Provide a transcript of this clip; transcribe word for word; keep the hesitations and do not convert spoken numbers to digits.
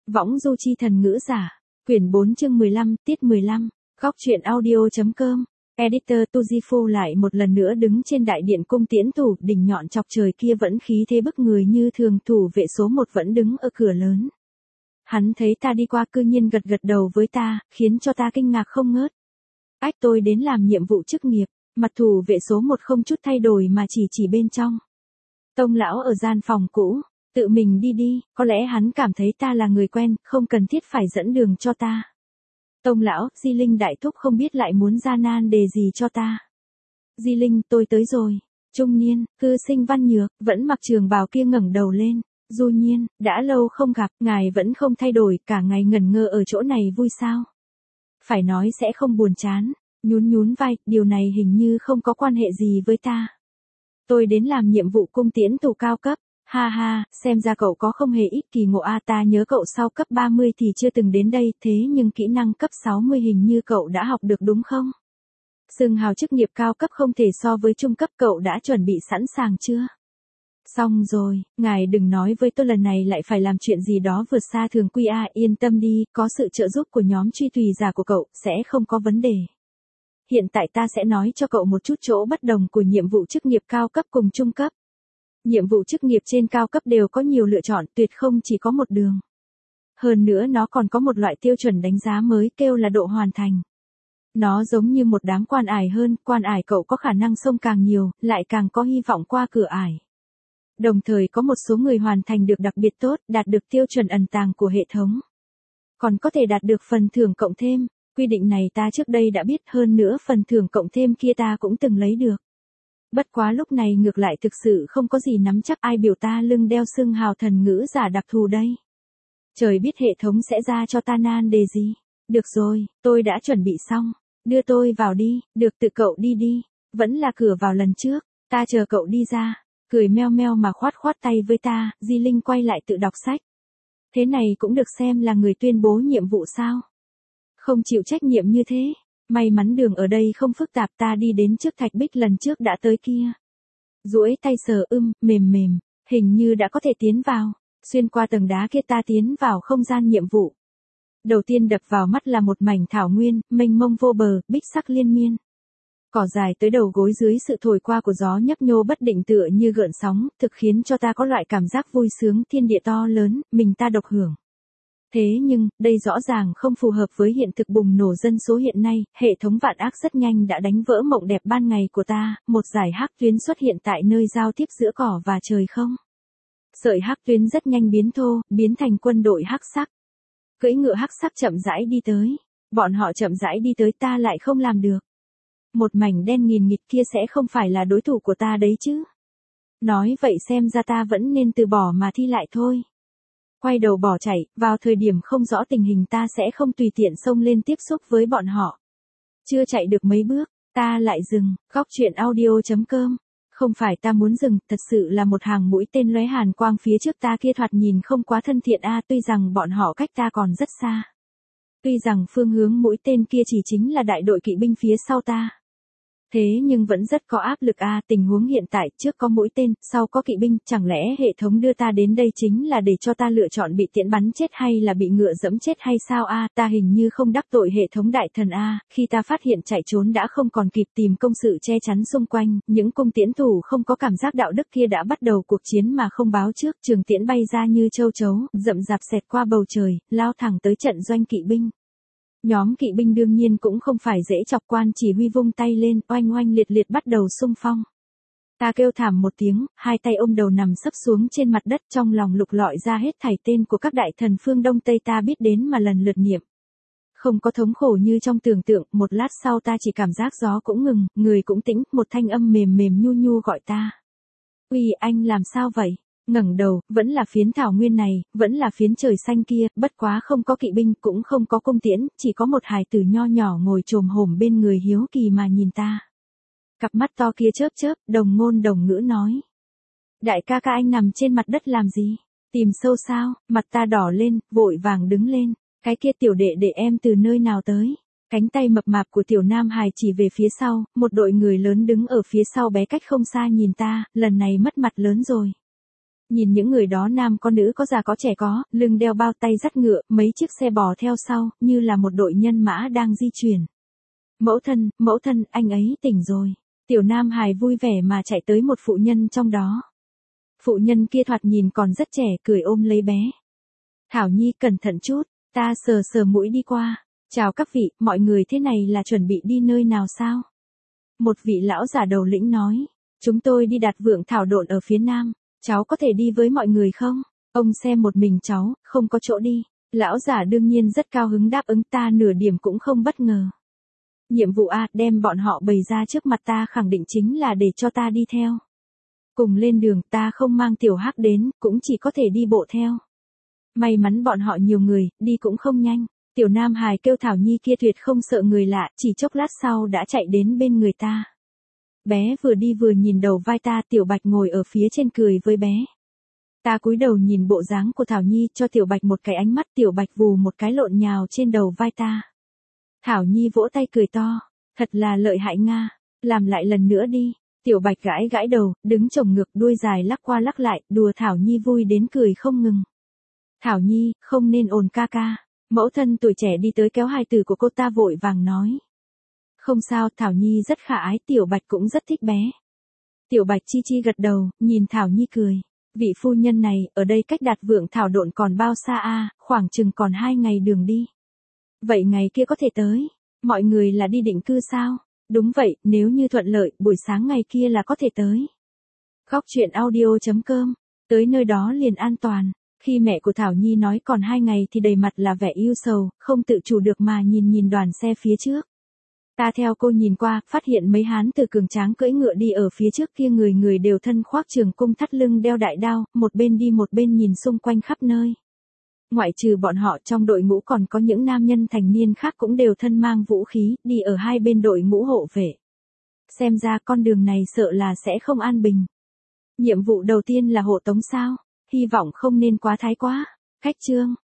Võng du chi thần ngữ giả. Quyển bốn chương mười lăm, tiết mười lăm. Góc truyện audio.com. Editor Tujifu lại một lần nữa đứng trên đại điện cung tiễn thủ, đỉnh nhọn chọc trời kia vẫn khí thế bức người như thường, thủ vệ số một vẫn đứng ở cửa lớn. Hắn thấy ta đi qua cư nhiên gật gật đầu với ta, khiến cho ta kinh ngạc không ngớt. Ách, tôi đến làm nhiệm vụ chức nghiệp. Mặt thủ vệ số một không chút thay đổi mà chỉ chỉ bên trong. Tông lão ở gian phòng cũ, tự mình đi đi, có lẽ hắn cảm thấy ta là người quen, không cần thiết phải dẫn đường cho ta. Tông lão, Di Linh đại thúc không biết lại muốn ra nan đề gì cho ta. Di Linh, tôi tới rồi. Trung niên, cư sinh Văn Nhược, vẫn mặc trường bào kia ngẩng đầu lên. Du Nhiên, đã lâu không gặp, ngài vẫn không thay đổi, cả ngày ngẩn ngơ ở chỗ này vui sao? Phải nói sẽ không buồn chán. Nhún nhún vai, điều này hình như không có quan hệ gì với ta. Tôi đến làm nhiệm vụ cung tiễn tù cao cấp. Ha ha, xem ra cậu có không hề ít kỳ ngộ a, ta nhớ cậu sau cấp ba mươi thì chưa từng đến đây, thế nhưng kỹ năng cấp sáu mươi hình như cậu đã học được đúng không? Xưng hào chức nghiệp cao cấp không thể so với trung cấp, cậu đã chuẩn bị sẵn sàng chưa? Xong rồi, ngài đừng nói với tôi lần này lại phải làm chuyện gì đó vượt xa thường quy a, yên tâm đi, có sự trợ giúp của nhóm truy tùy giả của cậu, sẽ không có vấn đề. Hiện tại ta sẽ nói cho cậu một chút chỗ bất đồng của nhiệm vụ chức nghiệp cao cấp cùng trung cấp. Nhiệm vụ chức nghiệp trên cao cấp đều có nhiều lựa chọn, tuyệt không chỉ có một đường. Hơn nữa nó còn có một loại tiêu chuẩn đánh giá mới, kêu là độ hoàn thành. Nó giống như một đám quan ải hơn, quan ải cậu có khả năng xông càng nhiều, lại càng có hy vọng qua cửa ải. Đồng thời có một số người hoàn thành được đặc biệt tốt, đạt được tiêu chuẩn ẩn tàng của hệ thống. Còn có thể đạt được phần thưởng cộng thêm. Quy định này ta trước đây đã biết, hơn nữa phần thưởng cộng thêm kia ta cũng từng lấy được. Bất quá lúc này ngược lại thực sự không có gì nắm chắc, ai biểu ta lưng đeo xưng hào thần ngữ giả đặc thù đây. Trời biết hệ thống sẽ ra cho ta nan đề gì. Được rồi, tôi đã chuẩn bị xong. Đưa tôi vào đi, được, tự cậu đi đi. Vẫn là cửa vào lần trước, ta chờ cậu đi ra. Cười meo meo mà khoát khoát tay với ta, Di Linh quay lại tự đọc sách. Thế này cũng được xem là người tuyên bố nhiệm vụ sao? Không chịu trách nhiệm như thế. May mắn đường ở đây không phức tạp, ta đi đến trước thạch bích lần trước đã tới kia. Duỗi tay sờ ưm, mềm mềm, hình như đã có thể tiến vào. Xuyên qua tầng đá kia ta tiến vào không gian nhiệm vụ. Đầu tiên đập vào mắt là một mảnh thảo nguyên, mênh mông vô bờ, bích sắc liên miên. Cỏ dài tới đầu gối dưới sự thổi qua của gió nhấp nhô bất định tựa như gợn sóng, thực khiến cho ta có loại cảm giác vui sướng, thiên địa to lớn, mình ta độc hưởng. Thế nhưng, đây rõ ràng không phù hợp với hiện thực bùng nổ dân số hiện nay, hệ thống vạn ác rất nhanh đã đánh vỡ mộng đẹp ban ngày của ta, một dải hắc tuyến xuất hiện tại nơi giao tiếp giữa cỏ và trời không. Sợi hắc tuyến rất nhanh biến thô, biến thành quân đội hắc sắc. Cưỡi ngựa hắc sắc chậm rãi đi tới, bọn họ chậm rãi đi tới, ta lại không làm được. Một mảnh đen nghìn nghịt kia sẽ không phải là đối thủ của ta đấy chứ. Nói vậy xem ra ta vẫn nên từ bỏ mà thi lại thôi. Quay đầu bỏ chạy, vào thời điểm không rõ tình hình ta sẽ không tùy tiện xông lên tiếp xúc với bọn họ. Chưa chạy được mấy bước, ta lại dừng. Góc truyện audio.com. Không phải ta muốn dừng, thật sự là một hàng mũi tên lóe hàn quang phía trước ta kia thoạt nhìn không quá thân thiện a, tuy rằng bọn họ cách ta còn rất xa. Tuy rằng phương hướng mũi tên kia chỉ chính là đại đội kỵ binh phía sau ta. Thế nhưng vẫn rất có áp lực a, à, tình huống hiện tại, trước có mũi tên, sau có kỵ binh, chẳng lẽ hệ thống đưa ta đến đây chính là để cho ta lựa chọn bị tiễn bắn chết hay là bị ngựa dẫm chết hay sao a, à, ta hình như không đắc tội hệ thống đại thần a, à, khi ta phát hiện chạy trốn đã không còn kịp tìm công sự che chắn xung quanh, những cung tiễn thủ không có cảm giác đạo đức kia đã bắt đầu cuộc chiến mà không báo trước, trường tiễn bay ra như châu chấu, rậm rạp xẹt qua bầu trời, lao thẳng tới trận doanh kỵ binh. Nhóm kỵ binh đương nhiên cũng không phải dễ chọc, quan chỉ huy vung tay lên, oanh oanh liệt liệt bắt đầu xung phong. Ta kêu thảm một tiếng, hai tay ôm đầu nằm sấp xuống trên mặt đất, trong lòng lục lọi ra hết thảy tên của các đại thần phương Đông Tây ta biết đến mà lần lượt niệm. Không có thống khổ như trong tưởng tượng, một lát sau ta chỉ cảm giác gió cũng ngừng, người cũng tĩnh, một thanh âm mềm mềm nhu nhu gọi ta. Uy, anh làm sao vậy? Ngẩng đầu, vẫn là phiến thảo nguyên này, vẫn là phiến trời xanh kia, bất quá không có kỵ binh, cũng không có cung tiễn, chỉ có một hài tử nho nhỏ ngồi chồm hổm bên người hiếu kỳ mà nhìn ta. Cặp mắt to kia chớp chớp, đồng ngôn đồng ngữ nói. Đại ca ca anh nằm trên mặt đất làm gì? Tìm sâu sao? Mặt ta đỏ lên, vội vàng đứng lên. Cái kia tiểu đệ đệ em từ nơi nào tới? Cánh tay mập mạp của tiểu nam hài chỉ về phía sau, một đội người lớn đứng ở phía sau bé cách không xa nhìn ta, lần này mất mặt lớn rồi. Nhìn những người đó nam có nữ có già có trẻ có, lưng đeo bao tay dắt ngựa, mấy chiếc xe bò theo sau, như là một đội nhân mã đang di chuyển. Mẫu thân, mẫu thân, anh ấy tỉnh rồi. Tiểu Nam Hải vui vẻ mà chạy tới một phụ nhân trong đó. Phụ nhân kia thoạt nhìn còn rất trẻ, cười ôm lấy bé. Thảo Nhi cẩn thận chút, ta sờ sờ mũi đi qua. Chào các vị, mọi người thế này là chuẩn bị đi nơi nào sao? Một vị lão giả đầu lĩnh nói, chúng tôi đi đặt vượng thảo độn ở phía nam, cháu có thể đi với mọi người không? Ông xem một mình cháu, không có chỗ đi. Lão giả đương nhiên rất cao hứng đáp ứng, ta nửa điểm cũng không bất ngờ. Nhiệm vụ A, đem bọn họ bày ra trước mặt ta khẳng định chính là để cho ta đi theo. Cùng lên đường, ta không mang tiểu hắc đến, cũng chỉ có thể đi bộ theo. May mắn bọn họ nhiều người, đi cũng không nhanh. Tiểu Nam Hải kêu Thảo Nhi kia tuyệt không sợ người lạ, chỉ chốc lát sau đã chạy đến bên người ta. Bé vừa đi vừa nhìn đầu vai ta, Tiểu Bạch ngồi ở phía trên cười với bé. Ta cúi đầu nhìn bộ dáng của Thảo Nhi, cho Tiểu Bạch một cái ánh mắt, Tiểu Bạch vù một cái lộn nhào trên đầu vai ta. Thảo Nhi vỗ tay cười to, thật là lợi hại Nga, làm lại lần nữa đi. Tiểu Bạch gãi gãi đầu, đứng chồng ngược đuôi dài lắc qua lắc lại, đùa Thảo Nhi vui đến cười không ngừng. Thảo Nhi, không nên ồn ca ca. Mẫu thân tuổi trẻ đi tới kéo hài tử của cô ta vội vàng nói. Không sao, Thảo Nhi rất khả ái, Tiểu Bạch cũng rất thích bé. Tiểu Bạch chi chi gật đầu, nhìn Thảo Nhi cười. Vị phu nhân này, ở đây cách đặt vượng thảo độn còn bao xa a? Khoảng chừng còn hai ngày đường đi. Vậy ngày kia có thể tới. Mọi người là đi định cư sao? Đúng vậy, nếu như thuận lợi, buổi sáng ngày kia là có thể tới. Góc truyện audio chấm com. Tới nơi đó liền an toàn. Khi mẹ của Thảo Nhi nói còn hai ngày thì đầy mặt là vẻ yêu sầu, không tự chủ được mà nhìn nhìn đoàn xe phía trước. Ta theo cô nhìn qua, phát hiện mấy hán tử cường tráng cưỡi ngựa đi ở phía trước kia, người người đều thân khoác trường cung thắt lưng đeo đại đao, một bên đi một bên nhìn xung quanh khắp nơi. Ngoại trừ bọn họ, trong đội ngũ còn có những nam nhân thành niên khác cũng đều thân mang vũ khí, đi ở hai bên đội ngũ hộ vệ. Xem ra con đường này sợ là sẽ không an bình. Nhiệm vụ đầu tiên là hộ tống sao? Hy vọng không nên quá thái quá. Khách trương.